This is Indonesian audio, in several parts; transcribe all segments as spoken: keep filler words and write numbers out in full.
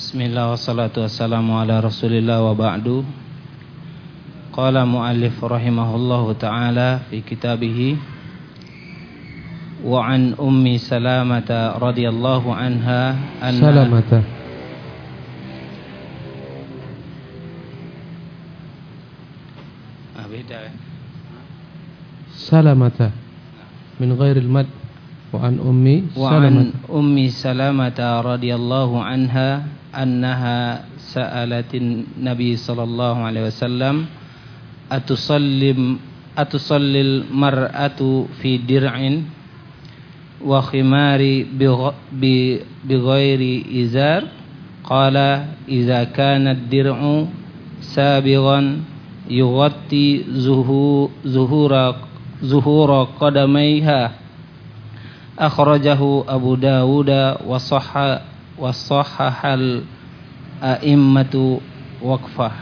Bismillah wassalatu wassalamu ala rasulillah wa ba'du. Qala mu'allif rahimahullahu ta'ala fi kitabih wa an ummi salamata radhiyallahu anha anna salamata ah beda salamata min ghairil mad wa an ummi wa an ummi salamata radhiyallahu anha annaha sa'alatin nabi sallallahu alaihi wasallam atusallim atusallil mar'atu fi dir'in wa khimari bi ghairi izar qala idza kana ad-dir'u sabighan yughatti zuhu zuhura zuhura qadamayha akhrajahu Abu Dawud wa sahha wasahhahal a'immatu waqfah.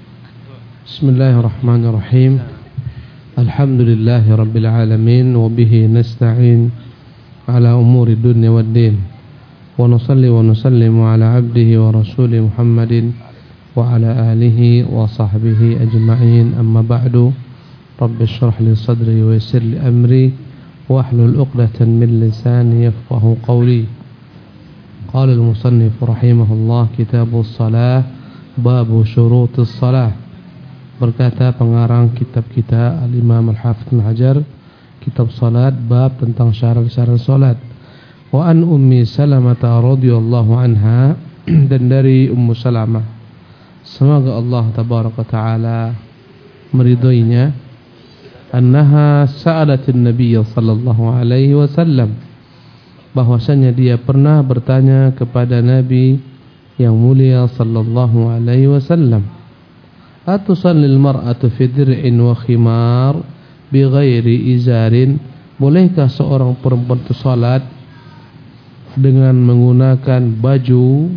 Bismillahirrahmanirrahim. Alhamdulillahi rabbil alamin wa bihi nasta'in ala umuri dunya waddin. Wa nusalli wa nusallimu ala abdihi wa rasulih Muhammadin wa ala alihi wa sahbihi ajma'in. Amma ba'du. Rabbi shrah li sadri wa yassir li amri wa ahlul 'uqdatan min lisani yafqahu qawli. Qala al-musannif rahimahullah kitabus salah bab syurutus salah. Berkata pengarang kitab kita Al-Imam Al-Hafidz Ibnu Hajar, kitab salat bab tentang syarat-syarat salat. Wa an ummi Salamah radhiyallahu anha, dan dari Ummu Salamah, semoga Allah tabaraka taala meridhoinya, annaha sa'alatin nabiy sallallahu alaihi wasallam, bahwasanya dia pernah bertanya kepada Nabi yang mulia sallallahu alaihi wasallam, atusallil mar'atu fi dir'in wa khimar bi ghairi izarin, bolehkah seorang perempuan itu salat dengan menggunakan baju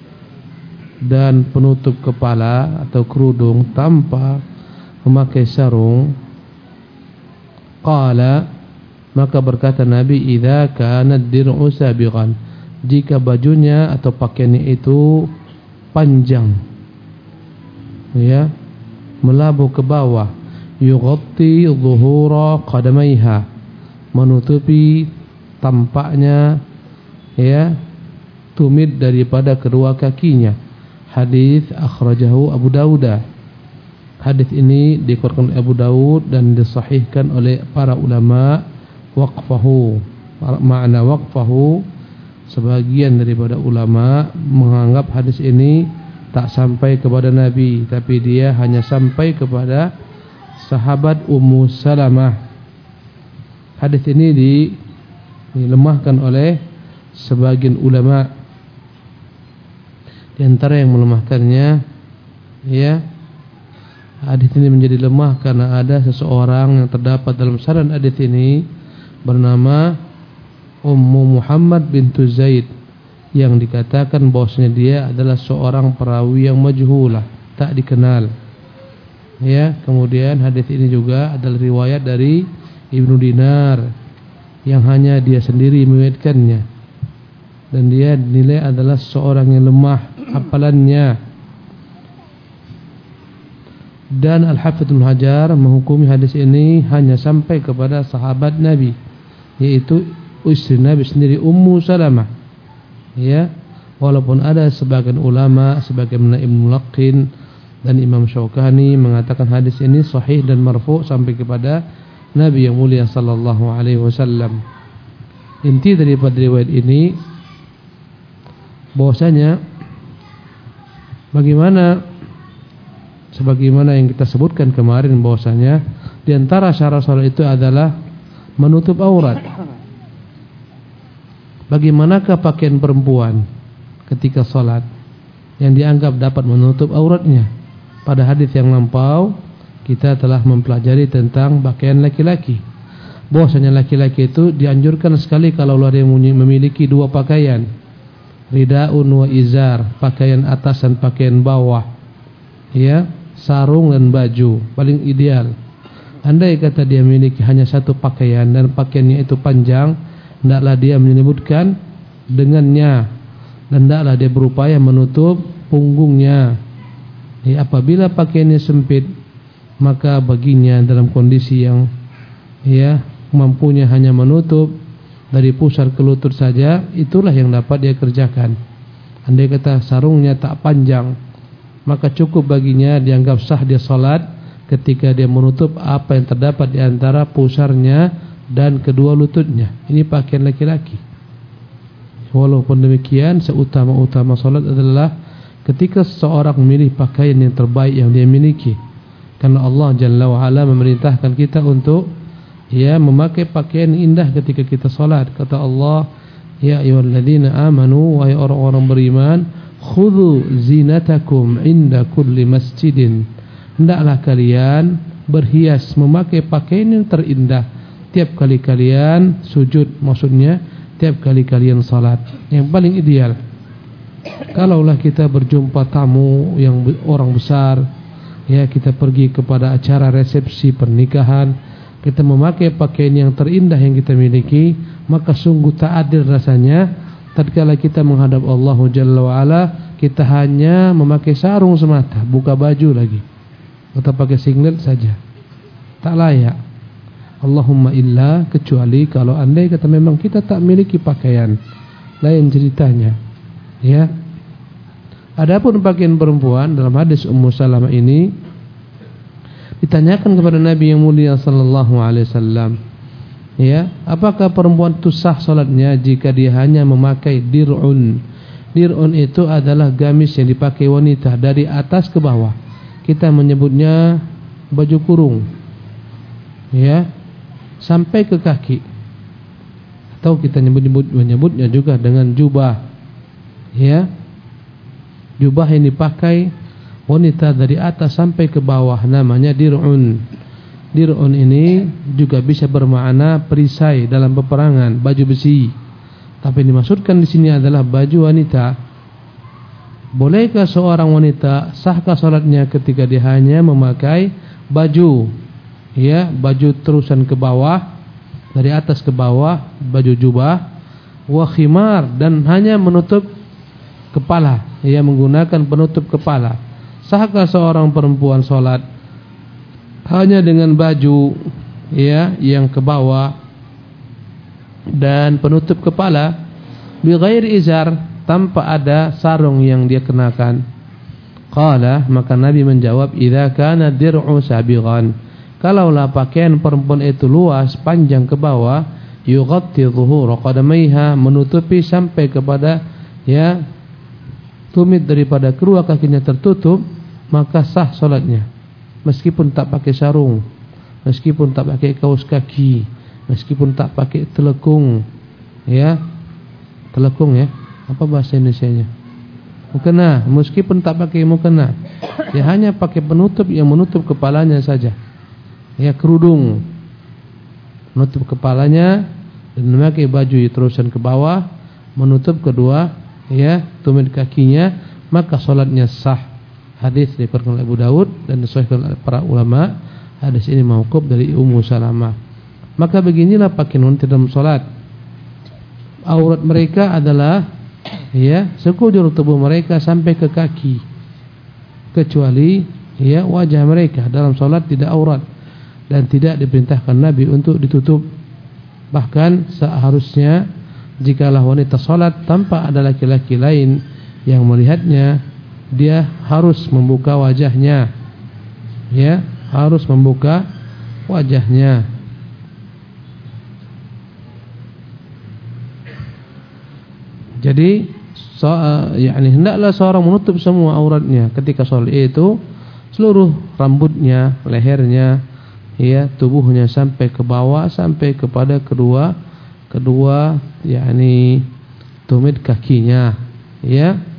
dan penutup kepala atau kerudung tanpa memakai sarung? Qala, maka berkata Nabi, idza kana ad-dir'u sabighan, jika bajunya atau pakaiannya itu panjang, ya, melabuh ke bawah, yughatti dhuhura qadamaiha, menutupi tampaknya, ya, tumit daripada kedua kakinya. Hadis akhrajahu Abu Dawud. Hadis ini dikeluarkan oleh Abu Dawud dan disahihkan oleh para ulama. Waqfahu, makna waqfahu, sebagian daripada ulama menganggap hadis ini tak sampai kepada Nabi, tapi dia hanya sampai kepada sahabat Ummu Salamah. Hadis ini dilemahkan oleh sebagian ulama. Di antara yang melemahkannya, ya, hadis ini menjadi lemah karena ada seseorang yang terdapat dalam sanad hadis ini bernama Ummu Muhammad bintu Zaid, yang dikatakan bahwasanya dia adalah seorang perawi yang majhulah, tak dikenal. Ya, kemudian hadis ini juga adalah riwayat dari Ibnu Dinar yang hanya dia sendiri meriwayatkannya, dan dia dinilai adalah seorang yang lemah hafalannya. Dan Al-Hafidz Ibnu Hajar menghukumi hadis ini hanya sampai kepada sahabat Nabi, yaitu istri Nabi sendiri Ummu Salamah. Ya, walaupun ada sebagian ulama sebagaimana Ibnu Mulaqqin dan Imam Syaukani mengatakan hadis ini sahih dan marfu' sampai kepada Nabi yang mulia sallallahu alaihi wasallam. Inti daripada riwayat ini bahwasanya bagaimana sebagaimana yang kita sebutkan kemarin, bahwasanya di antara syarat salat itu adalah menutup aurat. Bagaimanakah pakaian perempuan ketika salat yang dianggap dapat menutup auratnya? Pada hadis yang lampau kita telah mempelajari tentang pakaian laki-laki, bahwasanya laki-laki itu dianjurkan sekali kalau dia memiliki dua pakaian, ridaun wa izar, pakaian atas dan pakaian bawah, ya, sarung dan baju, paling ideal. Andai kata dia memiliki hanya satu pakaian dan pakaiannya itu panjang, hendaklah dia menyebutkan dengannya dan hendaklah dia berupaya menutup punggungnya. Ya, apabila pakaiannya sempit, maka baginya dalam kondisi yang ya mampunya hanya menutup dari pusar ke lutut saja, itulah yang dapat dia kerjakan. Andai kata sarungnya tak panjang, maka cukup baginya dianggap sah dia salat ketika dia menutup apa yang terdapat di antara pusarnya dan kedua lututnya. Ini pakaian laki-laki. Walaupun demikian, seutama-utama salat adalah ketika seseorang memilih pakaian yang terbaik yang dia miliki. Karena Allah Jalla wa Ala memerintahkan kita untuk ya memakai pakaian indah ketika kita salat. Kata Allah, ya ayyuhalladzina amanu, wahai orang-orang beriman, khudhu zinatakum inda kulli masjidin. Hendaklah kalian berhias, memakai pakaian yang terindah tiap kali kalian sujud, maksudnya tiap kali kalian salat. Yang paling ideal, kalaulah kita berjumpa tamu yang orang besar, ya kita pergi kepada acara resepsi pernikahan, kita memakai pakaian yang terindah yang kita miliki, maka sungguh tak adil rasanya tatkala kita menghadap Allah Jalla wa Ala, kita hanya memakai sarung semata, buka baju lagi, atau pakai singlet saja. Tak layak. Allahumma illa, kecuali kalau andai kata memang kita tak miliki pakaian, lain ceritanya. Ya. Adapun pakaian perempuan, dalam hadis Ummu Salamah ini ditanyakan kepada Nabi yang mulia sallallahu alaihi wasallam, ya, apakah perempuan itu sah salatnya jika dia hanya memakai dir'un? Dir'un itu adalah gamis yang dipakai wanita dari atas ke bawah. Kita menyebutnya baju kurung, ya, sampai ke kaki. Atau kita menyebut menyebutnya juga dengan jubah, ya. Jubah yang dipakai wanita dari atas sampai ke bawah namanya dir'un. Dir'un ini juga bisa bermakna perisai dalam peperangan, baju besi. Tapi dimaksudkan di sini adalah baju wanita. Bolehkah seorang wanita sahkah salatnya ketika dia hanya memakai baju, ya, baju terusan ke bawah, dari atas ke bawah, baju jubah, wa khimar, dan hanya menutup kepala, ia menggunakan penutup kepala. Sahkah seorang perempuan salat hanya dengan baju, ya, yang ke bawah dan penutup kepala, bi ghairi izar, tanpa ada sarung yang dia kenakan? Qala, maka Nabi menjawab, idza kana dir'u sabighan, kalaulah pakaian perempuan itu luas, panjang ke bawah, yughatti dhuhura qadamaiha, menutupi sampai kepada, ya, tumit daripada kedua kakinya tertutup, maka sah salatnya. Meskipun tak pakai sarung, meskipun tak pakai kaos kaki, meskipun tak pakai telekung, ya, telekung, ya, apa bahasa Indonesianya? Mukena, meskipun tak pakai mukena, dia hanya pakai penutup yang menutup kepalanya saja, ya, kerudung, menutup kepalanya dan memakai baju terusan ke bawah, menutup kedua, ya, tumit kakinya, maka salatnya sah. Hadis diriwayatkan oleh Abu Daud dan disahihkan oleh para ulama. Hadis ini mauquf dari Ummu Salamah. Maka beginilah pakaian wanita dalam salat. Aurat mereka adalah, ya, sekujur tubuh mereka sampai ke kaki, kecuali, ya, wajah mereka dalam salat tidak aurat dan tidak diperintahkan Nabi untuk ditutup. Bahkan seharusnya jikalau wanita salat tanpa ada laki-laki lain yang melihatnya, dia harus membuka wajahnya, ya, harus membuka wajahnya. Jadi so, uh, yakni hendaklah seorang menutup semua auratnya ketika salat, itu seluruh rambutnya, lehernya, ya, tubuhnya sampai ke bawah, sampai kepada kedua kedua yakni tumit kakinya, ya.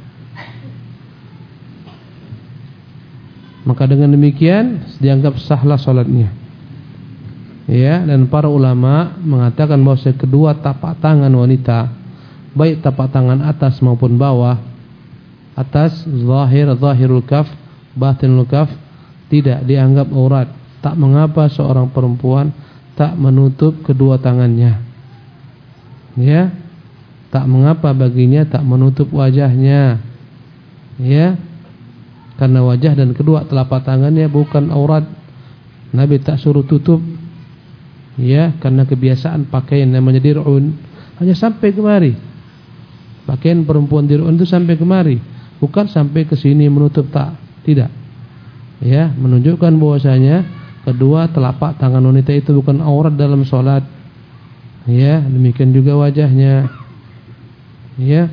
Maka dengan demikian dianggap sahlah salatnya, ya. Dan para ulama mengatakan bahwa kedua tapak tangan wanita, baik tapak tangan atas maupun bawah, atas zahir zahirul kaf, batinul kaf, tidak dianggap aurat. Tak mengapa seorang perempuan tak menutup kedua tangannya, ya. tak mengapa baginya tak menutup wajahnya, ya, karena wajah dan kedua telapak tangannya bukan aurat. Nabi tak suruh tutup, ya, karena kebiasaan pakaian namanya dir'un hanya sampai kemari. Pakaian perempuan dir'un itu sampai kemari, bukan sampai ke sini menutup, tak, tidak. Ya, menunjukkan bahwasanya kedua telapak tangan wanita itu bukan aurat dalam sholat. Ya, demikian juga wajahnya. Ya,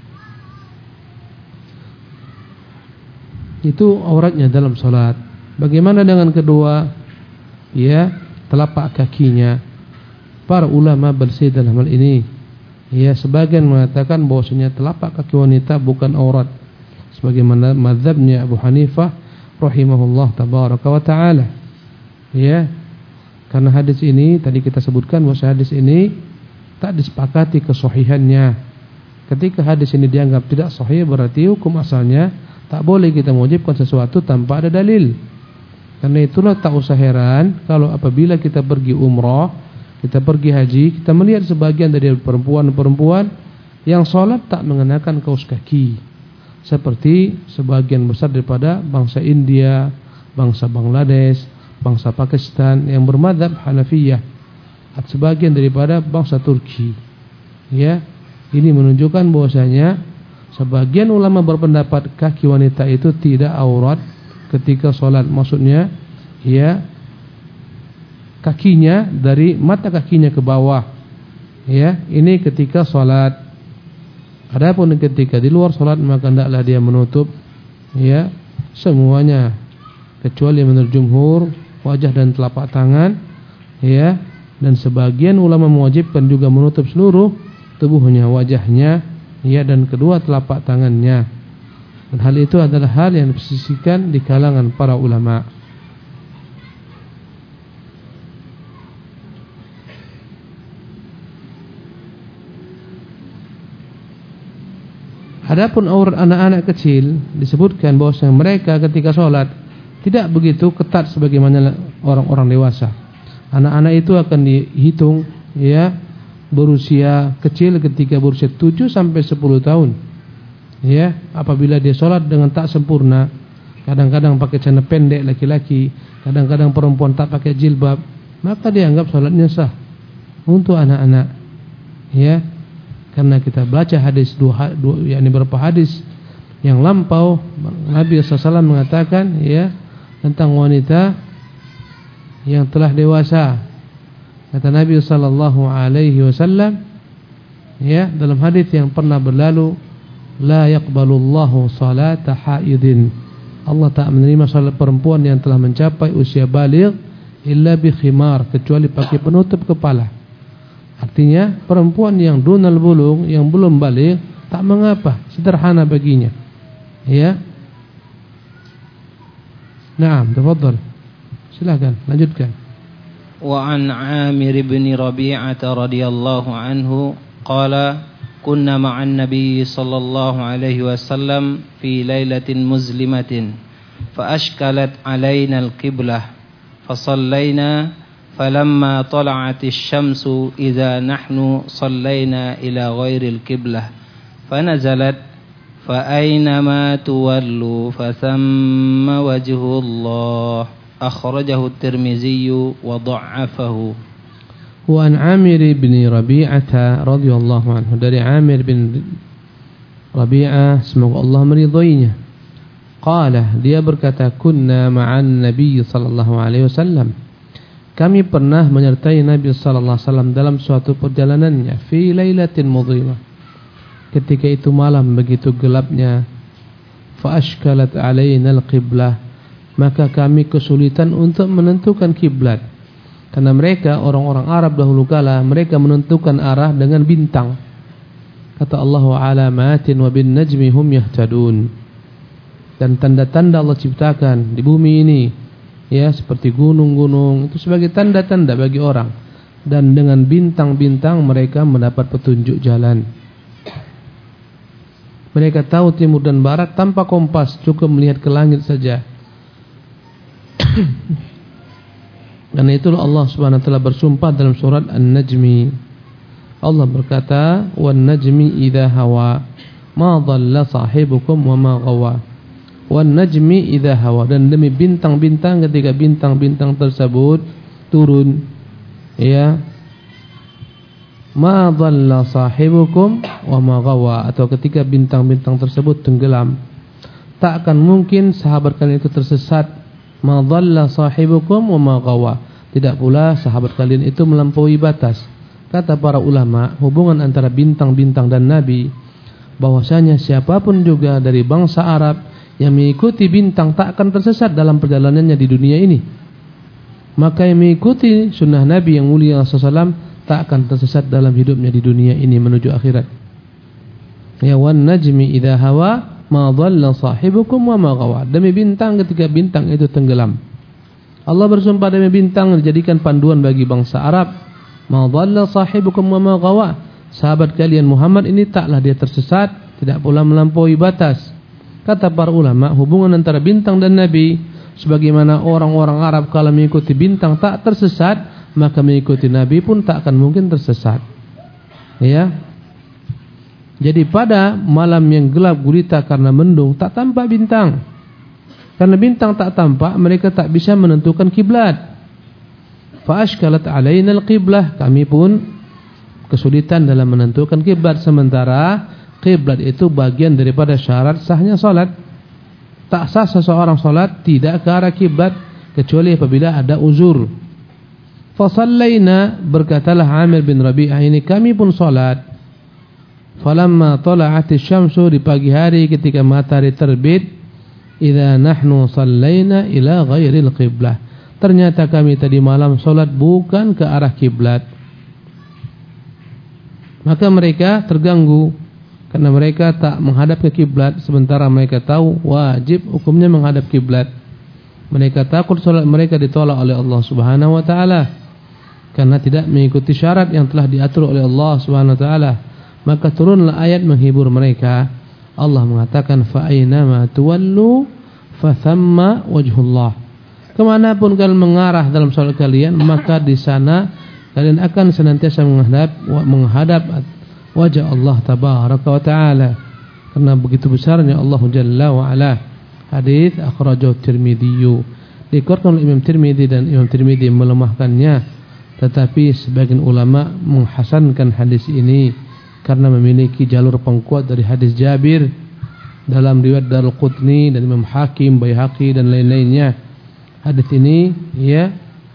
itu auratnya dalam sholat. Bagaimana dengan kedua? Ya, telapak kakinya. Para ulama bersih dalam hal ini. Ya, sebagian mengatakan bahwasanya telapak kaki wanita bukan aurat, sebagaimana mazhabnya Abu Hanifah rahimahullah tabaraka wa taala. Ya, karena hadis ini tadi kita sebutkan bahwa hadis ini tak disepakati kesahihannya. Ketika hadis ini dianggap tidak sahih, berarti hukum asalnya tak boleh kita mewajibkan sesuatu tanpa ada dalil. Karena itulah tak usah heran kalau apabila kita pergi umrah, kita pergi haji, kita melihat sebagian dari perempuan-perempuan yang sholat tak mengenakan kaos kaki, seperti sebagian besar daripada bangsa India, bangsa Bangladesh, bangsa Pakistan yang bermadzhab Hanafiyah, atau sebagian daripada bangsa Turki. Ya, ini menunjukkan bahwasanya sebagian ulama berpendapat kaki wanita itu tidak aurat ketika sholat, maksudnya ya kakinya dari mata kakinya ke bawah, ya, ini ketika sholat. Adapun ketika di luar sholat maka hendaklah dia menutup, ya, semuanya kecuali menurut jumhur wajah dan telapak tangan, ya, dan sebagian ulama mewajibkan juga menutup seluruh tubuhnya, wajahnya, ya, dan kedua telapak tangannya. Dan hal itu adalah hal yang disisihkan di kalangan para ulama. Adapun aurat anak-anak kecil disebutkan bahwasanya mereka ketika sholat tidak begitu ketat sebagaimana orang-orang dewasa. Anak-anak itu akan dihitung, ya, berusia kecil ketika berusia tujuh sampai sepuluh tahun. Ya, apabila dia sholat dengan tak sempurna, kadang-kadang pakai celana pendek laki-laki, kadang-kadang perempuan tak pakai jilbab, maka dianggap sholatnya sah untuk anak-anak. Ya, karena kita baca hadis dua, dua yakni beberapa hadis yang lampau, Nabi sallallahu alaihi wasallam mengatakan, ya, tentang wanita yang telah dewasa. Kata Nabi sallallahu alaihi wasallam, ya, dalam hadis yang pernah berlalu, la yaqbalullahu salata haidin. Allah tak menerima salat perempuan yang telah mencapai usia baligh illa bi khimar, kecuali pakai penutup kepala. Artinya perempuan yang dunal bulugh, yang belum baligh, tak mengapa, sederhana baginya. Ya. Naam, tafadhal. Silakan, lanjutkan. Wa an Amir bin Rabi'ah radhiyallahu anhu qala كنا مع النبي صلى الله عليه وسلم في ليلة مظلمة فأشكلت علينا القبلة فصلينا فلما طلعت الشمس إذا نحن صلينا إلى غير القبلة فنزلت فأينما تولوا فثم وجه الله أخرجه الترمذي وضعفه. Wa an Amir bin Rabi'ah radhiyallahu anhu, dari Amir bin Rabi'ah semoga Allah meridhoinya. Qala, dia berkata, kunna ma'an Nabi sallallahu alaihi wasallam, kami pernah menyertai Nabi sallallahu alaihi wasallam dalam suatu perjalanannya, fi lailatin mudhimah, ketika itu malam begitu gelapnya. Fa ashkalat alaina al-qiblah, maka kami kesulitan untuk menentukan kiblat. Karena mereka orang-orang Arab dahulu kala, mereka menentukan arah dengan bintang. Kata Allah, alamatin wa bin najmi hum yahtadun. Dan tanda-tanda Allah ciptakan di bumi ini, ya, seperti gunung-gunung, itu sebagai tanda-tanda bagi orang. Dan dengan bintang-bintang mereka mendapat petunjuk jalan. Mereka tahu timur dan barat tanpa kompas, cukup melihat ke langit saja. Karena itulah Allah Subhanahu wa taala bersumpah dalam surat An-Najmi, Allah berkata, "Wan najmi idza hawa, ma dhalla sahibukum wa ma ghawa." Wan najmi idza hawa, dan demi bintang-bintang ketika bintang-bintang tersebut turun, ya, ma dhalla sahibukum wa ma ghawa, atau ketika bintang-bintang tersebut tenggelam, tak akan mungkin sahabat kalian itu tersesat. Ma dhalla sahibukum wa ma ghawa, tidak pula sahabat kalian itu melampaui batas. Kata para ulama, hubungan antara bintang-bintang dan Nabi, bahwasanya siapapun juga dari bangsa Arab yang mengikuti bintang tak akan tersesat dalam perjalanannya di dunia ini. Maka yang mengikuti sunnah Nabi yang mulia sallallahu alaihi wasallam tak akan tersesat dalam hidupnya di dunia ini menuju akhirat. Ya, wan najmi idza hawa ma dhalla sahibukum wa ma ghawa, demi bintang ketika bintang itu tenggelam. Allah bersumpah demi bintang dijadikan panduan bagi bangsa Arab. Ma dhalla sahibukum wa ma ghawa, sahabat kalian Muhammad ini taklah dia tersesat, tidak pula melampaui batas. Kata para ulama, hubungan antara bintang dan Nabi, sebagaimana orang-orang Arab kalau mengikuti bintang tak tersesat, maka mengikuti Nabi pun tak akan mungkin tersesat. Ya. Jadi pada malam yang gelap gulita karena mendung, tak tampak bintang. Karena bintang tak tampak, mereka tak bisa menentukan kiblat. Fa ashkalat alaina al-qiblah, kami pun kesulitan dalam menentukan kiblat, sementara kiblat itu bagian daripada syarat sahnya salat. Tak sah seseorang salat tidak ke arah kiblat kecuali apabila ada uzur. Fa sallaina, berkatalah Amir bin Rabi'ah ini, kami pun salat. Falamma tala'atis syamsu, di pagi hari ketika matahari terbit, idza nahnu sallaina ila ghairil qiblah, ternyata kami tadi malam salat bukan ke arah kiblat. Maka mereka terganggu karena mereka tak menghadap ke kiblat, sementara mereka tahu wajib hukumnya menghadap kiblat. Mereka takut salat mereka ditolak oleh Allah Subhanahu wa taala karena tidak mengikuti syarat yang telah diatur oleh Allah Subhanahu wa taala. Maka turunlah ayat menghibur mereka. Allah mengatakan, fa aynama tuwallu fa thamma wajhullah, kemanapun kalian mengarah dalam salat kalian, maka di sana kalian akan senantiasa menghadap menghadap wajah Allah tabaraka wa taala, karena begitu besarnya Allah jalla wa ala. Hadis akhrajahu Tirmidzi, dikeluarkan oleh Imam Tirmidzi, dan Imam Tirmidzi melemahkannya, tetapi sebagian ulama menghasankan hadis ini karena memiliki jalur pengkuat dari hadis Jabir dalam riwayat Daraqutni dan Imam Hakim, Baihaqi dan lain-lainnya. Hadis ini ya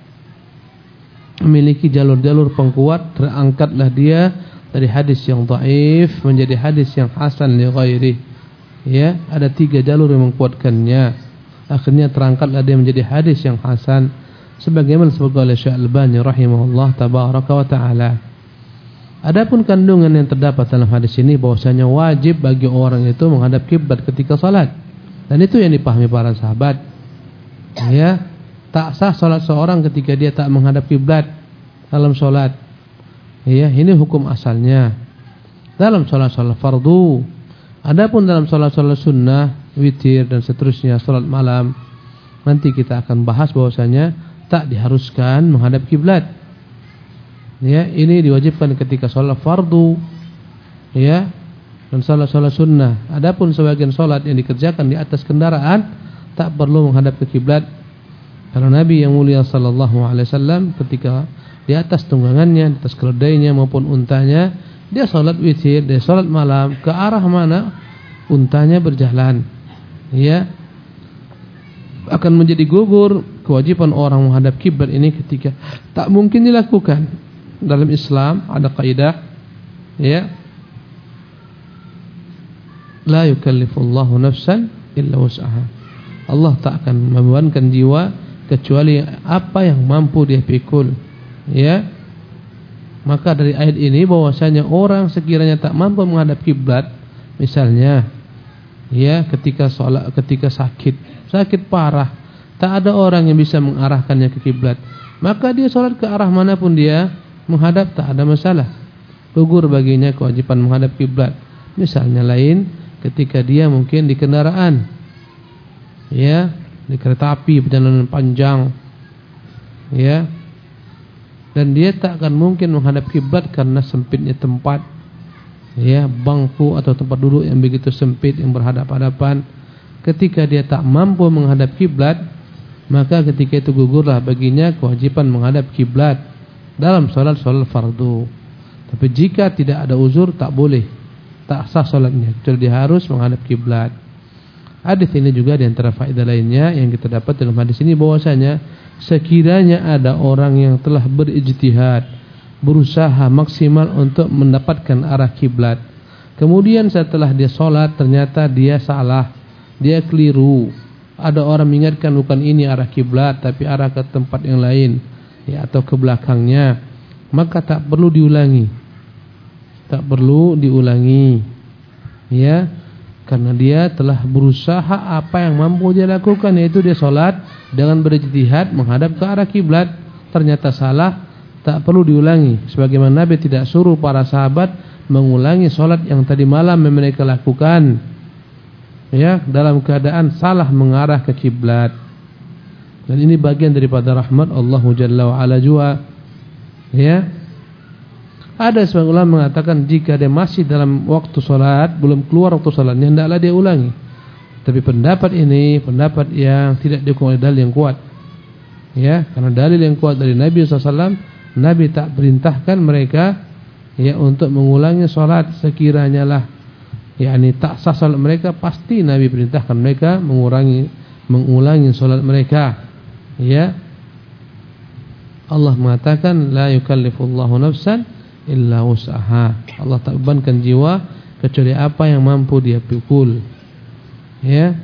memiliki jalur-jalur pengkuat, terangkatlah dia dari hadis yang dhaif menjadi hadis yang hasan li ghairi. Ya, ada tiga jalur yang menguatkannya. Akhirnya terangkatlah dia menjadi hadis yang hasan, sebagaimana disebutkan oleh Syekh Al-Albani rahimahullah tabaraka wa taala. Adapun kandungan yang terdapat dalam hadis ini, bahwasanya wajib bagi orang itu menghadap kiblat ketika salat, dan itu yang dipahami para sahabat. Ya, tak sah salat seorang ketika dia tak menghadap kiblat dalam salat. Ya, ini hukum asalnya dalam salat-salat fardu. Adapun dalam salat-salat sunnah, witir dan seterusnya, salat malam, nanti kita akan bahas bahwasanya tak diharuskan menghadap kiblat. Ya, ini diwajibkan ketika salat fardu, ya, dan salat-salat sunnah. Adapun sebagian salat yang dikerjakan di atas kendaraan tak perlu menghadap ke kiblat. Karena Nabi yang mulia sallallahu alaihi wasallam ketika di atas tunggangannya, di atas keledainya maupun untanya, dia salat witir, dia salat malam ke arah mana untanya berjalan. Ya, akan menjadi gugur kewajiban orang menghadap kiblat ini ketika tak mungkin dilakukan. Dalam Islam ada kaidah, ya, la yukallifullahu nafsan illa wus'aha. Allah tak akan membebankan jiwa kecuali apa yang mampu dia pikul. Ya, maka dari ayat ini bahwasanya orang sekiranya tak mampu menghadap kiblat, misalnya, ya, ketika sholat, ketika sakit, sakit parah, tak ada orang yang bisa mengarahkannya ke kiblat, maka dia sholat ke arah manapun dia menghadap tak ada masalah. Gugur baginya kewajiban menghadap kiblat. Misalnya lain, ketika dia mungkin di kendaraan, ya, di kereta api perjalanan panjang, ya, dan dia tak akan mungkin menghadap kiblat karena sempitnya tempat, ya, bangku atau tempat duduk yang begitu sempit yang berhadap-hadapan. Ketika dia tak mampu menghadap kiblat, maka ketika itu gugurlah baginya kewajiban menghadap kiblat dalam salat-salat fardu. Tapi jika tidak ada uzur, tak boleh, tak sah salatnya, kecuali dia harus menghadap kiblat. Hadis ini juga di antara faedah lainnya yang kita dapat dalam hadis ini bahwasanya sekiranya ada orang yang telah berijtihad, berusaha maksimal untuk mendapatkan arah kiblat, kemudian setelah dia sholat ternyata dia salah, dia keliru, ada orang mengingatkan bukan ini arah kiblat tapi arah ke tempat yang lain, ya, atau ke belakangnya, maka tak perlu diulangi, tak perlu diulangi, ya, karena dia telah berusaha apa yang mampu dia lakukan, yaitu dia sholat dengan berijtihad menghadap ke arah kiblat, ternyata salah, tak perlu diulangi. Sebagaimana Nabi tidak suruh para sahabat mengulangi sholat yang tadi malam yang mereka lakukan, ya, dalam keadaan salah mengarah ke kiblat. Dan ini bagian daripada rahmat Allah Jalla wa Ala juga, ya. Ada sebagian ulama mengatakan jika dia masih dalam waktu sholat, belum keluar waktu sholatnya, hendaklah dia ulangi. Tapi pendapat ini pendapat yang tidak didukung oleh dalil yang kuat, ya, karena dalil yang kuat dari Nabi shallallahu alaihi wasallam, Nabi tak perintahkan mereka, ya, untuk mengulangi sholat. Sekiranya lah, yakni tak sah sholat mereka, pasti Nabi perintahkan mereka mengurangi, mengulangi sholat mereka, ya. Allah mengatakan la yukallifullahu nafsan illa usaha. Allah tak bebankan jiwa kecuali apa yang mampu dia pikul, ya.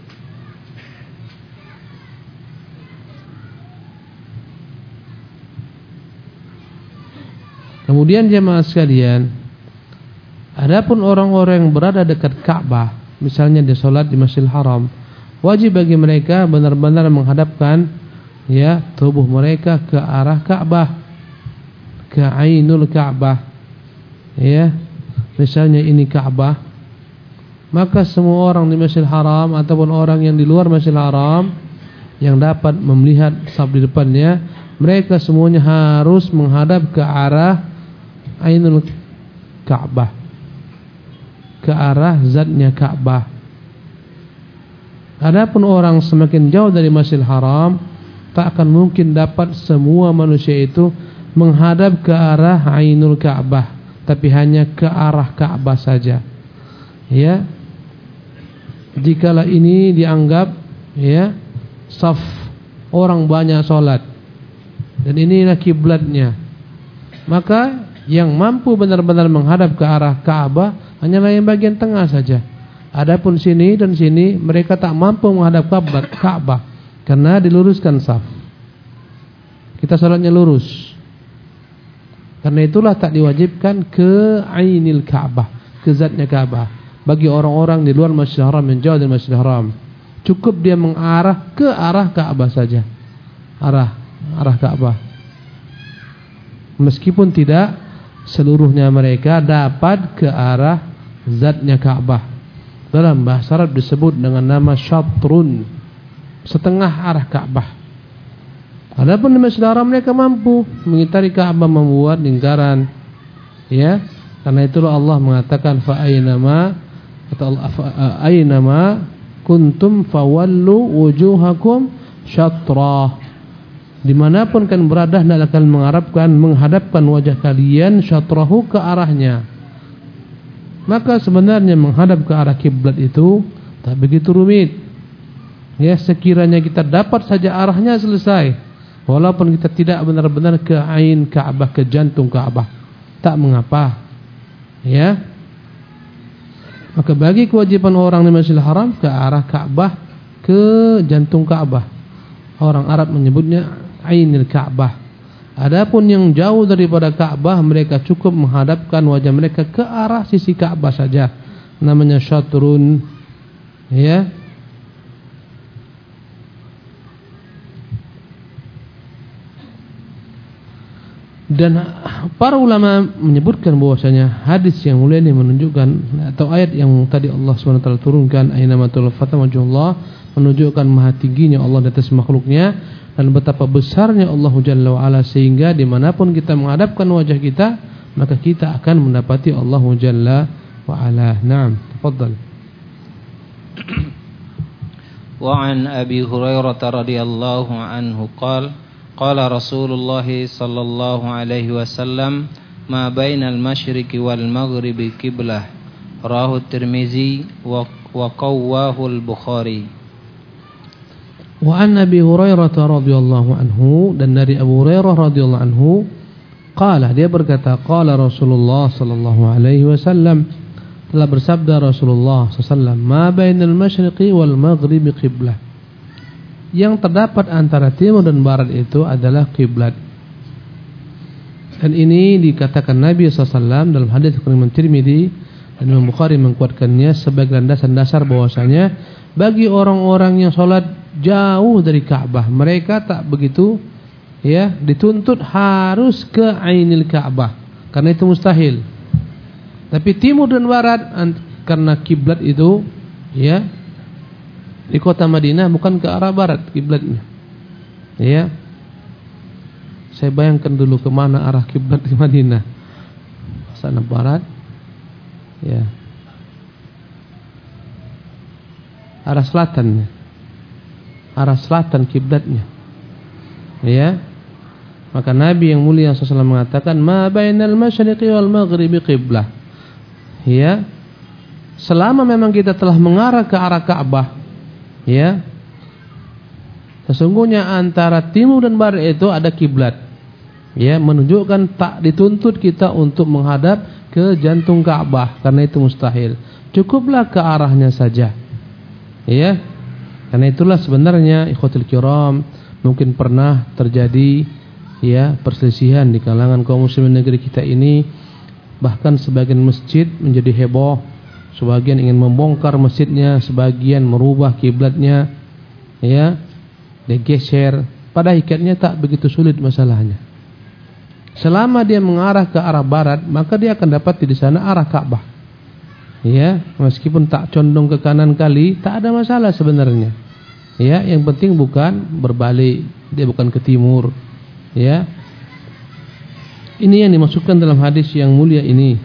Kemudian jemaah sekalian, adapun orang-orang yang berada dekat Ka'bah, misalnya dia sholat di Masjidil Haram, wajib bagi mereka benar-benar menghadapkan, ya, tubuh mereka ke arah Ka'bah, ke ainul Ka'bah, ya. Misalnya ini Ka'bah, maka semua orang di Masjidil Haram ataupun orang yang di luar Masjidil Haram yang dapat melihat saf di depannya, mereka semuanya harus menghadap ke arah ainul Ka'bah, ke arah zatnya Ka'bah. Adapun orang semakin jauh dari Masjidil Haram, tak akan mungkin dapat semua manusia itu menghadap ke arah ainul Ka'bah, tapi hanya ke arah Ka'bah saja, ya. Jikalau ini dianggap, ya, saf orang banyak sholat dan inilah kiblatnya, maka yang mampu benar-benar menghadap ke arah Ka'bah hanyalah yang bagian tengah saja. Adapun sini dan sini mereka tak mampu menghadap Ka'bah karena diluruskan saf. Kita sholatnya lurus, karena itulah tak diwajibkan ke ainil Ka'bah, ke zatnya Ka'bah. Bagi orang-orang di luar Masjidil Haram yang jauh dari Masjidil Haram, cukup dia mengarah ke arah Ka'bah saja, arah arah Ka'bah. Meskipun tidak seluruhnya mereka dapat ke arah zatnya Ka'bah. Dalam bahasa Arab disebut dengan nama syatrun, setengah arah Ka'bah. Adapun di Masjidil Haram mereka mampu mengitari Ka'bah, membuat lingkaran, ya. Karena itulah Allah mengatakan fa aynama atau aynama kuntum fawallu wujuhakum syatrah. Dimanapun kalian berada, hendaklah kalian mengharapkan menghadapkan wajah kalian syatrahu, ke arahnya. Maka sebenarnya menghadap ke arah kiblat itu tak begitu rumit, ya. Sekiranya kita dapat saja arahnya, selesai. Walaupun kita tidak benar-benar ke ain Ka'bah, ke jantung Ka'bah, tak mengapa, ya. Maka bagi kewajiban orang di Masjidil Haram ke arah Ka'bah, ke jantung Ka'bah. Orang Arab menyebutnya ainil Ka'bah. Adapun yang jauh daripada Ka'bah, mereka cukup menghadapkan wajah mereka ke arah sisi Ka'bah saja. Namanya syatrun, ya. Dan para ulama menyebutkan bahwasanya hadis yang mulia ini menunjukkan, atau ayat yang tadi Allah subhanahu wa taala turunkan, ainama tulfata wajhullah, menunjukkan maha tingginya Allah di atas makhluknya. dan betapa besarnya Allah Jalla wa'ala, sehingga dimanapun kita menghadapkan wajah kita, maka kita akan mendapati Allah Jalla wa'ala. Naam, tafadhal. Wa an Abi Hurairah radhiyallahu anhu qala qala Rasulullah sallallahu alaihi wasallam ma bainal masyriqi wal maghribi qiblah, rawahu Tirmizi wa wa qawwahu al-Bukhari. Wa an Abi Hurairah radhiyallahu anhu, dan dari Abu Hurairah radhiyallahu anhu, qala, dia berkata, qala Rasulullah sallallahu alaihi wasallam, telah bersabda Rasulullah sallallahu alaihi wasallam, ma bainal masyriqi wal maghribi qiblah, yang terdapat antara timur dan barat itu adalah kiblat. Dan ini dikatakan Nabi sallallahu alaihi wasallam dalam hadis Imam Tirmidzi dan Imam Bukhari mengkuatkannya sebagai landasan dasar bahwasanya bagi orang-orang yang sholat jauh dari Ka'bah, mereka tak begitu ya dituntut harus ke Ainil Ka'bah, karena itu mustahil. Tapi timur dan barat, karena kiblat itu ya di kota Madinah bukan ke arah barat kiblatnya. Ya. Saya bayangkan dulu kemana arah kiblat di Madinah. Sana barat. Ya. Arah selatan. Arah selatan kiblatnya. Ya. Maka Nabi yang mulia sallallahu alaihi wasallam mengatakan, "Ma bainal masyriqi wal maghribi qiblah." Ya. Selama memang kita telah mengarah ke arah Ka'bah, ya, sesungguhnya antara timur dan barat itu ada kiblat. Ya, menunjukkan tak dituntut kita untuk menghadap ke jantung Ka'bah, karena itu mustahil. Cukuplah ke arahnya saja. Ya. Karena itulah sebenarnya ikhwatul kiram, mungkin pernah terjadi ya perselisihan di kalangan kaum muslimin negeri kita ini. Bahkan sebagian masjid menjadi heboh, sebagian ingin membongkar masjidnya, sebagian merubah kiblatnya, ya, digeser. Pada hakikatnya tak begitu sulit masalahnya. Selama dia mengarah ke arah barat, maka dia akan dapat di sana arah Ka'bah. Ya, meskipun tak condong ke kanan kali, tak ada masalah sebenarnya. Ya, yang penting bukan berbalik, dia bukan ke timur. Ya. Ini yang dimasukkan dalam hadis yang mulia ini.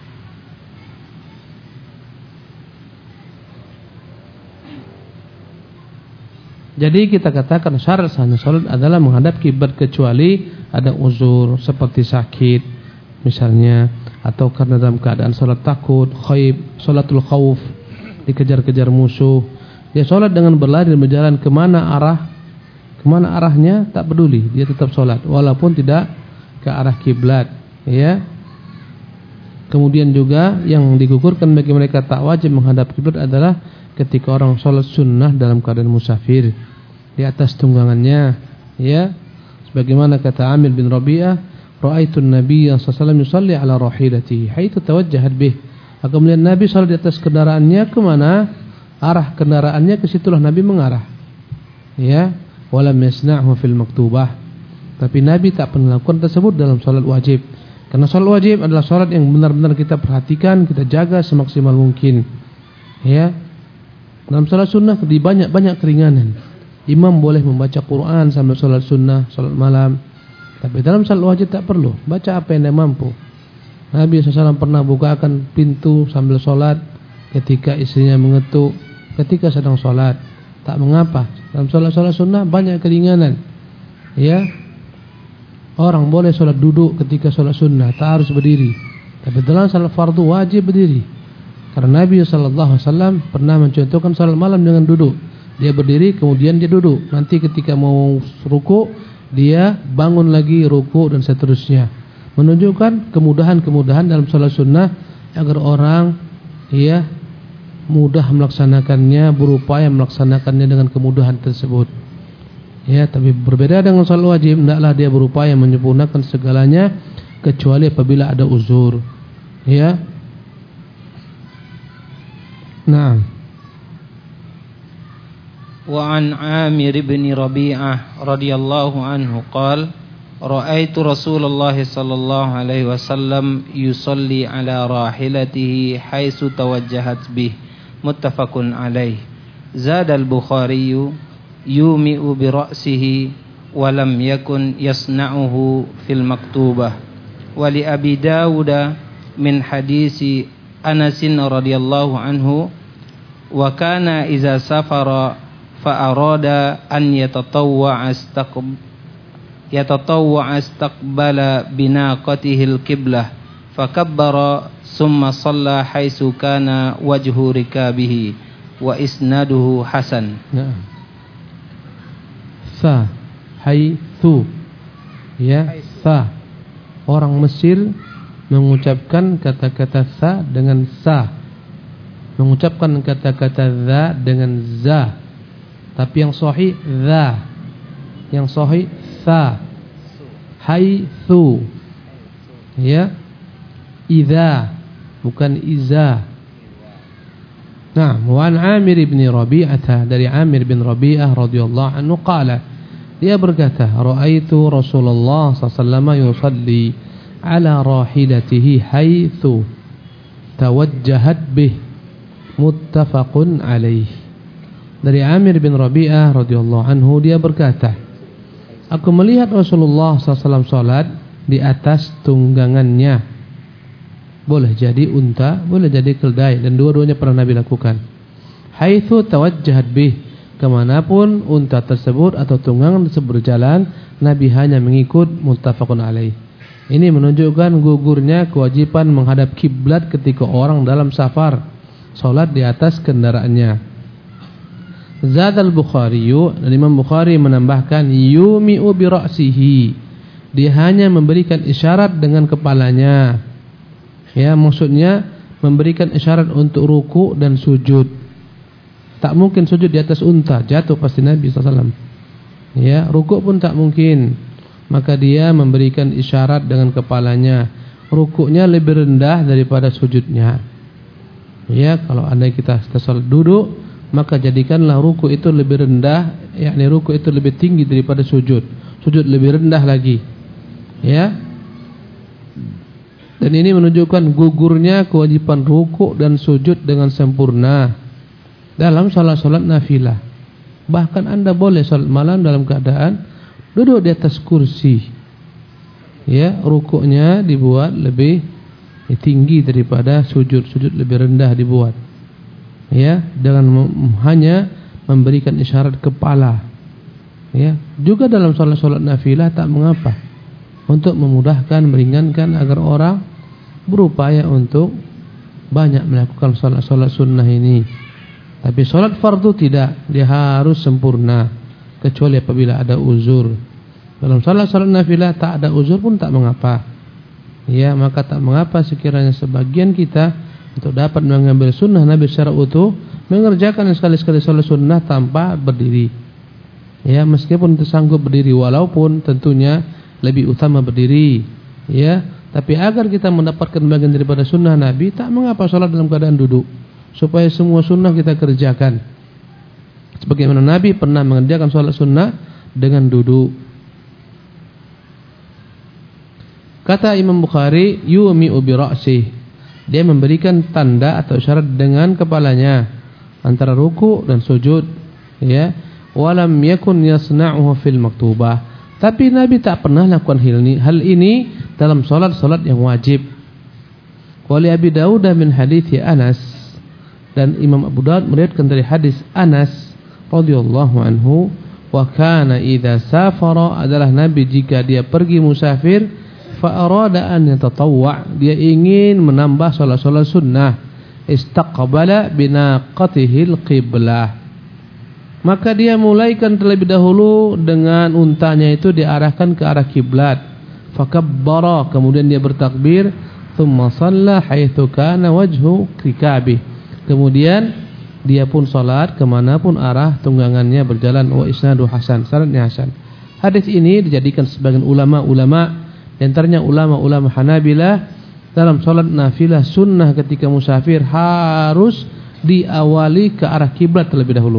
Jadi kita katakan syarat sahnya salat adalah menghadap kiblat kecuali ada uzur seperti sakit misalnya, atau karena dalam keadaan salat takut, khaif, salatul khauf, dikejar-kejar musuh. Dia salat dengan berlari dan berjalan kemana arah, kemana arahnya tak peduli, dia tetap salat walaupun tidak ke arah kiblat, ya. Kemudian juga yang digugurkan bagi mereka tak wajib menghadap kiblat adalah ketika orang sholat sunnah dalam keadaan musafir di atas tunggangannya, ya. Sebagaimana kata Amir bin Rabi'ah, ra'aitu an-nabiyya sallallahu alaihi wasallam yusalli ala rahilatihi haitsu tawajjahat bih. Aku melihat Nabi salat di atas kendaraannya, ke mana arah kendaraannya, ke situlah Nabi mengarah. Ya, walam yasna'hu fil maktubah. Tapi Nabi tak pernah melakukan tersebut dalam salat wajib. Karena salat wajib adalah salat yang benar-benar kita perhatikan, kita jaga semaksimal mungkin. Ya. Dalam salat sunnah di banyak-banyak keringanan. Imam boleh membaca Quran sambil salat sunnah, salat malam. Tapi dalam salat wajib tak perlu. Baca apa yang dia mampu. Nabi sallallahu alaihi wasallam pernah bukakan pintu sambil salat ketika istrinya mengetuk, ketika sedang salat. Tak mengapa. Dalam salat-salat sunnah banyak keringanan. Ya. Orang boleh sholat duduk ketika sholat sunnah, tak harus berdiri. Tapi dalam sholat fardu wajib berdiri. Karena Nabi sallallahu alaihi wasallam pernah mencontohkan sholat malam dengan duduk. Dia berdiri kemudian dia duduk. Nanti ketika mau ruku, dia bangun lagi ruku dan seterusnya. Menunjukkan kemudahan-kemudahan dalam sholat sunnah agar orang ya mudah melaksanakannya, berupaya melaksanakannya dengan kemudahan tersebut. Ya, tapi berbeda dengan salat wajib, hendaklah dia berupaya menyempurnakan segalanya kecuali apabila ada uzur. Ya. Naam. Wa an Amir bin Rabi'ah radhiyallahu anhu qala ra'aitu Rasulullah sallallahu alaihi wasallam yusalli ala rahilatihi haitsu tawajjahat bih, muttafaqun alaih. Zada al-Bukhari yumi'u bi ra'sihi ولم يكن يصنعه في المكتوبة. ولأبي داود من حديث أنس رضي الله عنه وكان إذا سافر فأراد أن يتطوع استقب يتطوع استقبل بناقته القبلة فكبر ثم صلى حيث كان وجه ركابه وإسناده حسن. Nah. Sa, haitsu, ya, sa. Orang Mesir mengucapkan kata-kata sa dengan sa, mengucapkan kata-kata za dengan za. Tapi yang sahih za, yang sahih sa, haitsu, ya, idza, bukan iza. Nah, wa an Amir bin Rabi'ah, dari Amir bin Rabi'ah radhiyallahu anhu qala, dia berkata, ra'aitu Rasulullah sallallahu alaihi wasallam yusalli ala rahilatihi haitsu tawajjahat bih, muttafaqun alaih. Dari Amir bin Rabi'ah radhiyallahu anhu, dia berkata, aku melihat Rasulullah sallallahu alaihi wasallam salat di atas tunggangannya. Boleh jadi unta, boleh jadi keldai, dan dua-duanya pernah Nabi lakukan. Haitsu tawajjahat bih, kemanapun unta tersebut atau tunggangan tersebut berjalan, Nabi hanya mengikut, muttafaqun alaih. Ini menunjukkan gugurnya kewajiban menghadap kiblat ketika orang dalam safar, salat di atas kendaraannya. Zad al-Bukhari, dan Imam Bukhari menambahkan, yumi'u bi ra'sihi, dia hanya memberikan isyarat dengan kepalanya. Ya, maksudnya memberikan isyarat untuk ruku dan sujud. Tak mungkin sujud di atas unta, jatuh pasti Nabi sallallahu alaihi wasallam. Ya, ruku pun tak mungkin. Maka dia memberikan isyarat dengan kepalanya. Rukuknya lebih rendah daripada sujudnya. Ya, kalau andai kita salat duduk, maka jadikanlah ruku itu lebih rendah, yakni ruku itu lebih tinggi daripada sujud. Sujud lebih rendah lagi. Ya. Dan ini menunjukkan gugurnya kewajiban ruku dan sujud dengan sempurna dalam salat-salat nafilah. Bahkan Anda boleh salat malam dalam keadaan duduk di atas kursi. Ya, rukuknya dibuat lebih tinggi daripada sujud, sujud lebih rendah dibuat. Ya, dengan hanya memberikan isyarat kepala. Ya, juga dalam salat-salat nafilah tak mengapa, untuk memudahkan, meringankan agar orang berupaya untuk banyak melakukan salat-salat sunnah ini. Tapi salat fardu tidak, dia harus sempurna, kecuali apabila ada uzur. Dalam salat-salat nafilah tak ada uzur pun tak mengapa. Ya, maka tak mengapa sekiranya sebagian kita untuk dapat mengambil sunnah Nabi secara utuh, mengerjakan sekali-sekali salat sunnah tanpa berdiri. Ya, meskipun tersanggup berdiri, walaupun tentunya lebih utama berdiri. Ya, tapi agar kita mendapatkan bagian daripada sunnah Nabi, tak mengapa salat dalam keadaan duduk, supaya semua sunnah kita kerjakan. Sebagaimana Nabi pernah mengerjakan salat sunnah dengan duduk. Kata Imam Bukhari, yumi'u bi ra'sih, dia memberikan tanda atau isyarat dengan kepalanya antara ruku dan sujud. Ya, walam yakun yasna'uhu fil maktubah, tapi Nabi tak pernah lakukan hal ini, hal ini dalam salat-salat yang wajib. Wali Abi Dawud min hadits Anas, dan Imam Abu Dawud meriwayatkan dari hadis Anas radhiyallahu anhu, wa kana idza safara, adalah Nabi jika dia pergi musafir, fa arada an yatatawwa, dia ingin menambah salat-salat sunnah, istaqbala binaqatihi al-qiblah, maka dia mulaikan terlebih dahulu dengan untanya itu diarahkan ke arah kiblat. Fakabbara, kemudian dia bertakbir, thumma shalla haitsu kana wajhu rikabih, kemudian dia pun salat kemanapun arah tunggangannya berjalan. Wa isnadu hasan, sanadnya hasan. Hadis ini dijadikan sebagian ulama-ulama, di antaranya ulama-ulama Hanabilah, dalam salat nafilah sunnah ketika musafir harus diawali ke arah kiblat terlebih dahulu.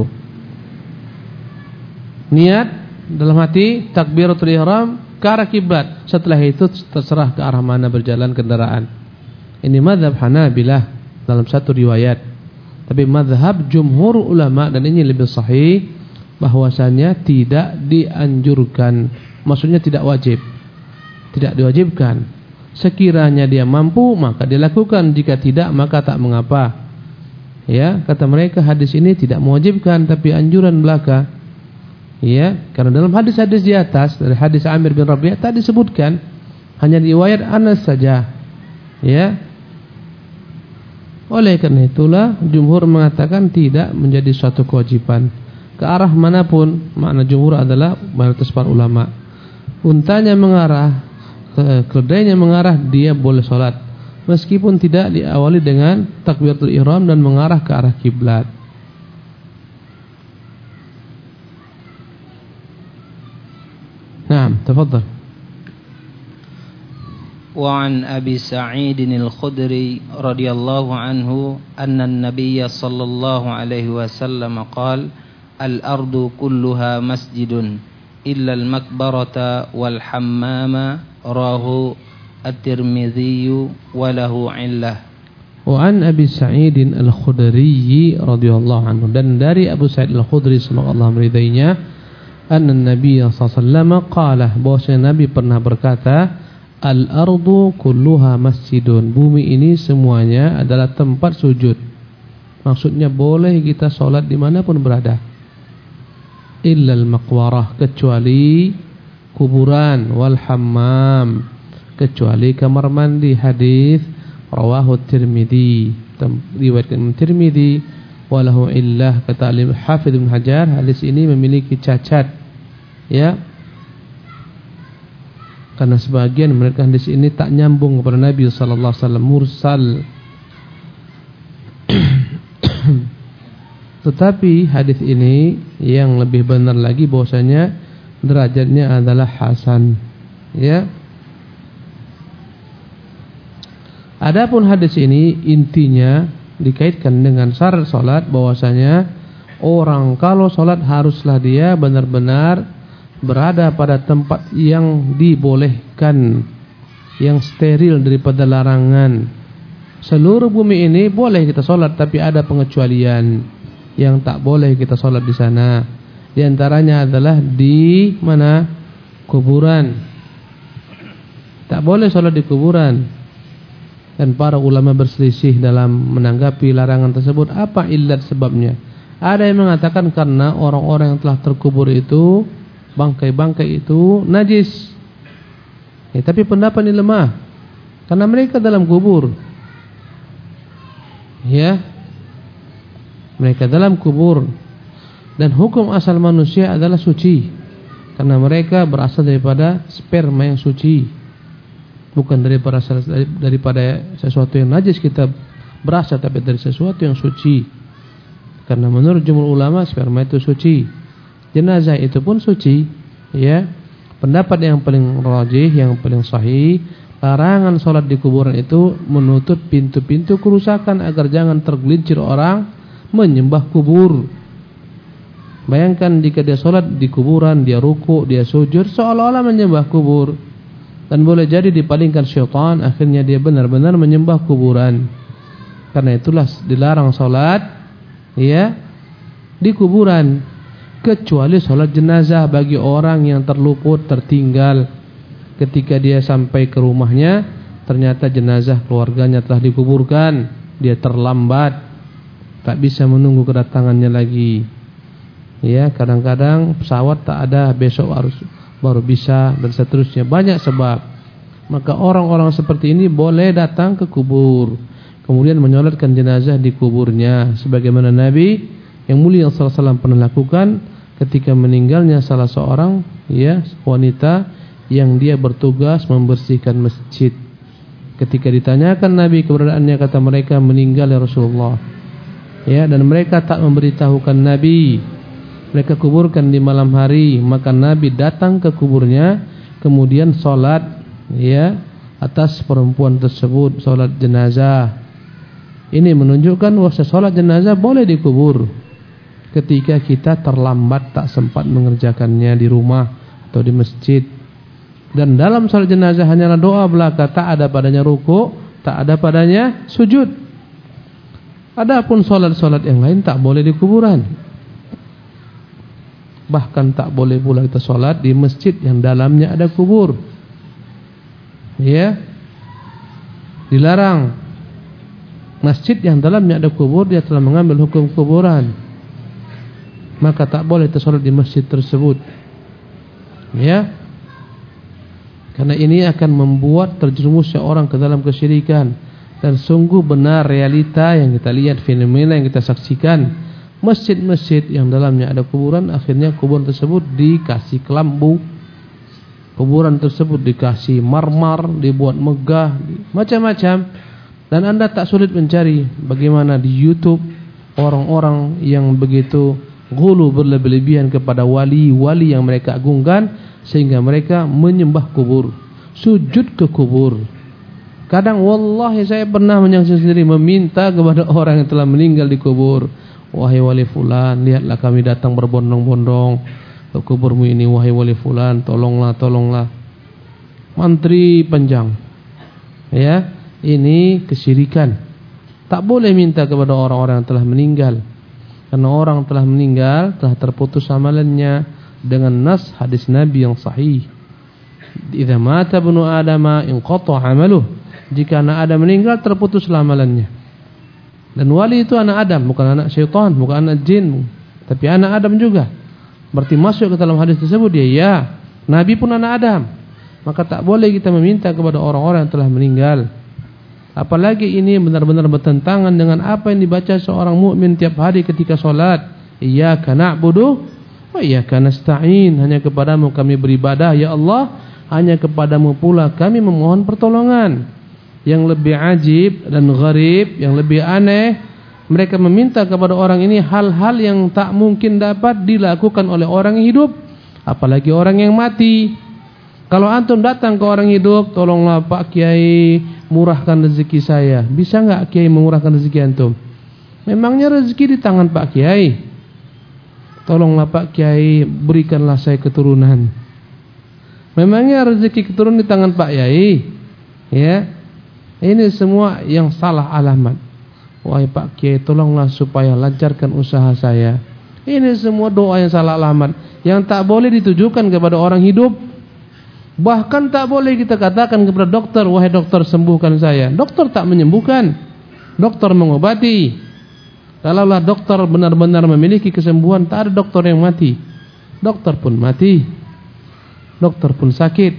Niat dalam hati, takbiratul ihram ke arah kiblat. Setelah itu terserah ke arah mana berjalan kendaraan. Ini mazhab Hanabilah dalam satu riwayat. Tapi mazhab jumhur ulama, dan ini lebih sahih, bahwasanya tidak dianjurkan, maksudnya tidak wajib, tidak diwajibkan. Sekiranya dia mampu maka dilakukan, jika tidak maka tak mengapa. Ya, kata mereka hadis ini tidak mewajibkan tapi anjuran belaka. Ya, karena dalam hadis-hadis di atas dari hadis Amir bin Rabi'ah tak disebutkan, hanya riwayat Anas saja. Ya. Oleh karena itulah jumhur mengatakan tidak menjadi suatu kewajiban. Ke arah manapun makna jumhur adalah mayoritas para ulama. Untanya mengarah, keledainya mengarah, dia boleh sholat meskipun tidak diawali dengan takbiratul ihram dan mengarah ke arah kiblat. Naam, tafadhal. وعن أبي سعيد الخدري رضي الله عنه أن النبي صلى الله عليه وسلم قال الأرض كلها مسجد إلا المقبرة والحمام راه الترمذي وله علة. وعن أبي سعيد الخدري رضي الله عنه, dan dari Abu Sa'id al-Khudri semoga Allah meridainya, anna Nabi sallallahu alaihi wasallam qala, bahwasanya Nabi pernah berkata, al-ardu kulluha masjidun, bumi ini semuanya adalah tempat sujud. Maksudnya boleh kita sholat dimanapun berada. Illal maqwarah, kecuali kuburan, wal hammam, kecuali kamar mandi. Hadis rawahu Tirmidzi, riwayat Tirmidzi, walahu illah. Kata Al-Hafidz Ibnu Hajar, hadis ini memiliki cacat, ya, karena sebagian mereka hadis ini tak nyambung kepada Nabi sallallahu alaihi wasallam, mursal. Tetapi hadis ini yang lebih benar lagi bahwasanya derajatnya adalah hasan, ya. Adapun hadis ini intinya dikaitkan dengan syarat salat, bahwasanya orang kalau salat haruslah dia benar-benar berada pada tempat yang dibolehkan, yang steril daripada larangan. Seluruh bumi ini boleh kita sholat, tapi ada pengecualian yang tak boleh kita sholat di sana. Di antaranya adalah di mana? Kuburan. Tak boleh sholat di kuburan. Dan para ulama berselisih dalam menanggapi larangan tersebut. Apa illat sebabnya? Ada yang mengatakan karena orang-orang yang telah terkubur itu, bangkai-bangkai itu najis. Ya, tapi pendapat ini lemah karena mereka dalam kubur. Ya, mereka dalam kubur, dan hukum asal manusia adalah suci karena mereka berasal daripada sperma yang suci, bukan daripada daripada sesuatu yang najis kita berasal, tapi dari sesuatu yang suci. Karena menurut jumhur ulama sperma itu suci. Jenazah itu pun suci, ya. Pendapat yang paling rajih, yang paling sahih, larangan sholat di kuburan itu menutup pintu-pintu kerusakan agar jangan tergelincir orang menyembah kubur. Bayangkan jika dia sholat di kuburan, dia ruku, dia sujud, seolah-olah menyembah kubur, dan boleh jadi dipalingkan syaitan, akhirnya dia benar-benar menyembah kuburan. Karena itulah dilarang sholat, ya, di kuburan, kecuali sholat jenazah bagi orang yang terluput, tertinggal. Ketika dia sampai ke rumahnya, ternyata jenazah keluarganya telah dikuburkan, dia terlambat, tak bisa menunggu kedatangannya lagi. Ya, kadang-kadang pesawat tak ada, besok harus baru bisa, dan seterusnya, banyak sebab. Maka orang-orang seperti ini boleh datang ke kubur, kemudian menyolatkan jenazah di kuburnya, sebagaimana Nabi yang mulia sallallahu alaihi wasallam pernah lakukan ketika meninggalnya salah seorang, ya, wanita yang dia bertugas membersihkan masjid. Ketika ditanyakan Nabi keberadaannya, kata mereka, meninggal ya Rasulullah. Ya, dan mereka tak memberitahukan Nabi. Mereka kuburkan di malam hari, maka Nabi datang ke kuburnya, kemudian sholat, ya, atas perempuan tersebut, sholat jenazah. Ini menunjukkan bahwa sholat jenazah boleh dikubur ketika kita terlambat, tak sempat mengerjakannya di rumah atau di masjid. Dan dalam salat jenazah hanyalah doa belaka, tak ada padanya ruku, tak ada padanya sujud. Adapun salat-salat yang lain tak boleh di kuburan. Bahkan tak boleh pula kita sholat di masjid yang dalamnya ada kubur. Ya, dilarang. Masjid yang dalamnya ada kubur, dia telah mengambil hukum kuburan, maka tak boleh kita sholat di masjid tersebut. Ya, karena ini akan membuat terjerumusnya orang ke dalam kesyirikan. Dan sungguh benar realita yang kita lihat, fenomena yang kita saksikan. Masjid-masjid yang dalamnya ada kuburan, akhirnya kuburan tersebut dikasih kelambu, kuburan tersebut dikasih marmer, dibuat megah, macam-macam. Dan Anda tak sulit mencari bagaimana di YouTube orang-orang yang begitu ghulu, berlebihan kepada wali-wali yang mereka agungkan, sehingga mereka menyembah kubur, sujud ke kubur. Kadang wallahi saya pernah menyaksikan sendiri, meminta kepada orang yang telah meninggal di kubur, wahai wali fulan, lihatlah kami datang berbondong-bondong ke kuburmu ini, wahai wali fulan, tolonglah, tolonglah. Mantri panjang. Ya, ini kesyirikan. Tak boleh minta kepada orang-orang yang telah meninggal, karena orang telah meninggal telah terputus amalannya dengan nas hadis Nabi yang sahih. Idza mata ibnu adama inqata 'amaluh. Jika anak Adam meninggal, terputus amalannya. Dan wali itu anak Adam, bukan anak syaitan, bukan anak jin, tapi anak Adam juga. Berarti masuk ke dalam hadis tersebut dia, ya, Nabi pun anak Adam. Maka tak boleh kita meminta kepada orang-orang yang telah meninggal. Apalagi ini benar-benar bertentangan dengan apa yang dibaca seorang mukmin tiap hari ketika sholat. Iyyaka na'budu wa iyyaka nasta'in. Hanya kepadamu kami beribadah, ya Allah. Hanya kepadamu pula kami memohon pertolongan. Yang lebih ajib dan gharib, yang lebih aneh, mereka meminta kepada orang ini hal-hal yang tak mungkin dapat dilakukan oleh orang yang hidup, apalagi orang yang mati. Kalau antum datang ke orang hidup, tolonglah Pak Kiai murahkan rezeki saya. Bisa enggak Kiai mengurahkan rezeki antum? Memangnya rezeki di tangan Pak Kiai? Tolonglah Pak Kiai berikanlah saya keturunan. Memangnya rezeki keturunan di tangan Pak Kiai? Ya. Ini semua yang salah alamat. Wahai Pak Kiai, tolonglah supaya lancarkan usaha saya. Ini semua doa yang salah alamat, yang tak boleh ditujukan kepada orang hidup. Bahkan tak boleh kita katakan kepada dokter, wahai dokter sembuhkan saya. Dokter tak menyembuhkan, dokter mengobati. Kalaulah dokter benar-benar memiliki kesembuhan, tak ada dokter yang mati. Dokter pun mati, dokter pun sakit.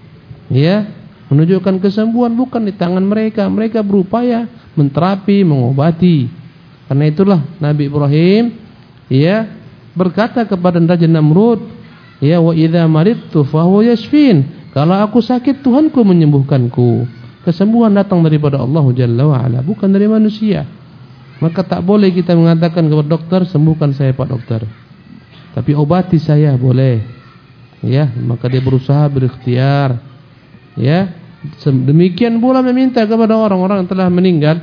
Ya, menunjukkan kesembuhan bukan di tangan mereka. Mereka berupaya menterapi, mengobati. Karena itulah Nabi Ibrahim, ya, berkata kepada Raja Namrud, ya, wa idza maridtu fa huwa yashfin. Kalau aku sakit, Tuhanku menyembuhkanku. Kesembuhan datang daripada Allah Jalla wa Ala, bukan dari manusia. Maka tak boleh kita mengatakan kepada dokter, sembuhkan saya Pak dokter, tapi obati saya boleh. Ya, maka dia berusaha berikhtiar. Ya, demikian pula meminta kepada orang-orang yang telah meninggal.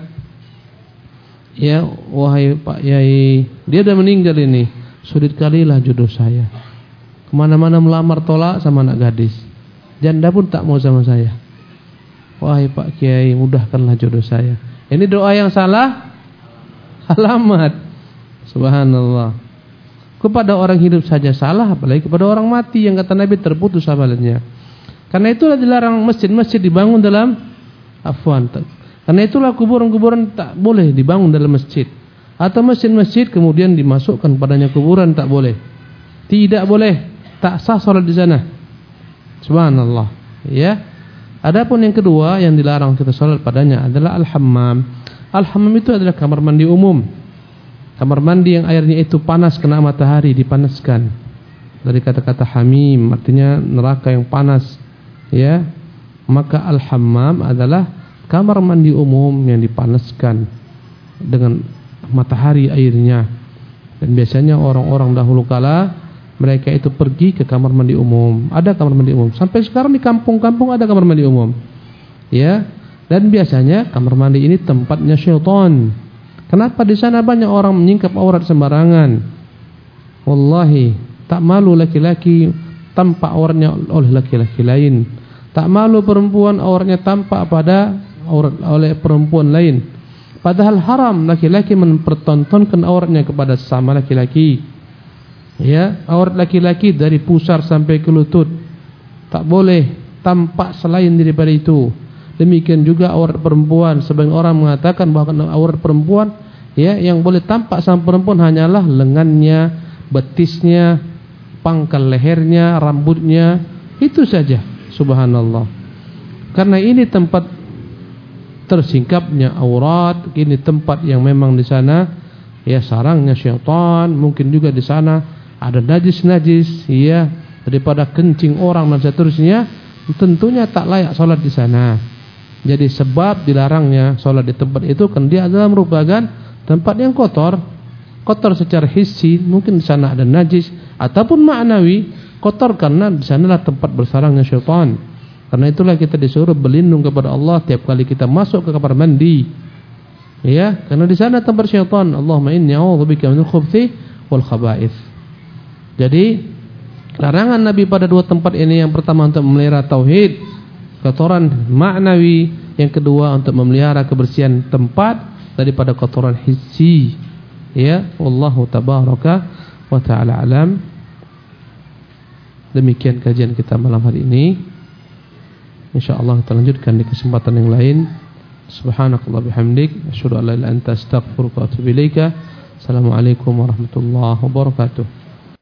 Ya, wahai Pak Yai, dia sudah meninggal ini, sulit kalilah jodoh saya. Kemana-mana melamar tolak sama anak gadis, janda pun tak mau sama saya. Wahai Pak Kiai, mudahkanlah jodoh saya. Ini doa yang salah alamat. Subhanallah. Kepada orang hidup saja salah, apalagi kepada orang mati yang kata Nabi terputus amalannya. Karena itulah dilarang masjid-masjid dibangun dalam afwan. Karena itulah kuburan-kuburan tak boleh dibangun dalam masjid. Atau masjid-masjid kemudian dimasukkan padanya kuburan, tak boleh. Tidak boleh. Tak sah salat di sana. Subhanallah. Ya. Adapun yang kedua yang dilarang kita salat padanya adalah al-hammam. Al-hammam itu adalah kamar mandi umum. Kamar mandi yang airnya itu panas kena matahari, dipanaskan. Dari kata-kata hamim, artinya neraka yang panas. Ya. Maka al-hammam adalah kamar mandi umum yang dipanaskan dengan matahari airnya. Dan biasanya orang-orang dahulu kala mereka itu pergi ke kamar mandi umum. Ada kamar mandi umum. Sampai sekarang di kampung-kampung ada kamar mandi umum. Ya. Dan biasanya kamar mandi ini tempatnya syaitan. Kenapa di sana banyak orang menyingkap aurat sembarangan? Wallahi, tak malu laki-laki tampak auratnya oleh laki-laki lain. Tak malu perempuan auratnya tampak pada aurat oleh perempuan lain. Padahal haram laki-laki mempertontonkan auratnya kepada sesama laki-laki. Ya, aurat laki-laki dari pusar sampai ke lutut. Tak boleh tampak selain daripada itu. Demikian juga aurat perempuan. Sebagian orang mengatakan bahwa aurat perempuan, ya, yang boleh tampak sama perempuan hanyalah lengannya, betisnya, pangkal lehernya, rambutnya, itu saja. Subhanallah. Karena ini tempat tersingkapnya aurat, ini tempat yang memang di sana ya sarangnya syaitan, mungkin juga di sana ada najis-najis, ya, daripada kencing orang dan seterusnya, tentunya tak layak salat di sana. Jadi sebab dilarangnya salat di tempat itu kan dia adalah merupakan tempat yang kotor. Kotor secara hissi, mungkin di sana ada najis, ataupun maknawi, kotor karena di sanalah tempat bersarangnya syaitan. Karena itulah kita disuruh berlindung kepada Allah tiap kali kita masuk ke kamar mandi. Ya, karena di sana tempat syaitan. Allahumma inni a'udzubika minal khubuthi wal khaba'ith. Jadi larangan Nabi pada dua tempat ini, yang pertama untuk memelihara tauhid, kotoran maknawi, yang kedua untuk memelihara kebersihan tempat daripada kotoran hissi. Ya, wallahu tabaraka wa ta'ala alam. Demikian kajian kita malam hari ini. Insyaallah kita lanjutkan di kesempatan yang lain. Subhanakallah bihamdik, asyhadu an la ilaha illa anta, astaghfiruka wa atubu ilaika. Assalamualaikum warahmatullahi wabarakatuh.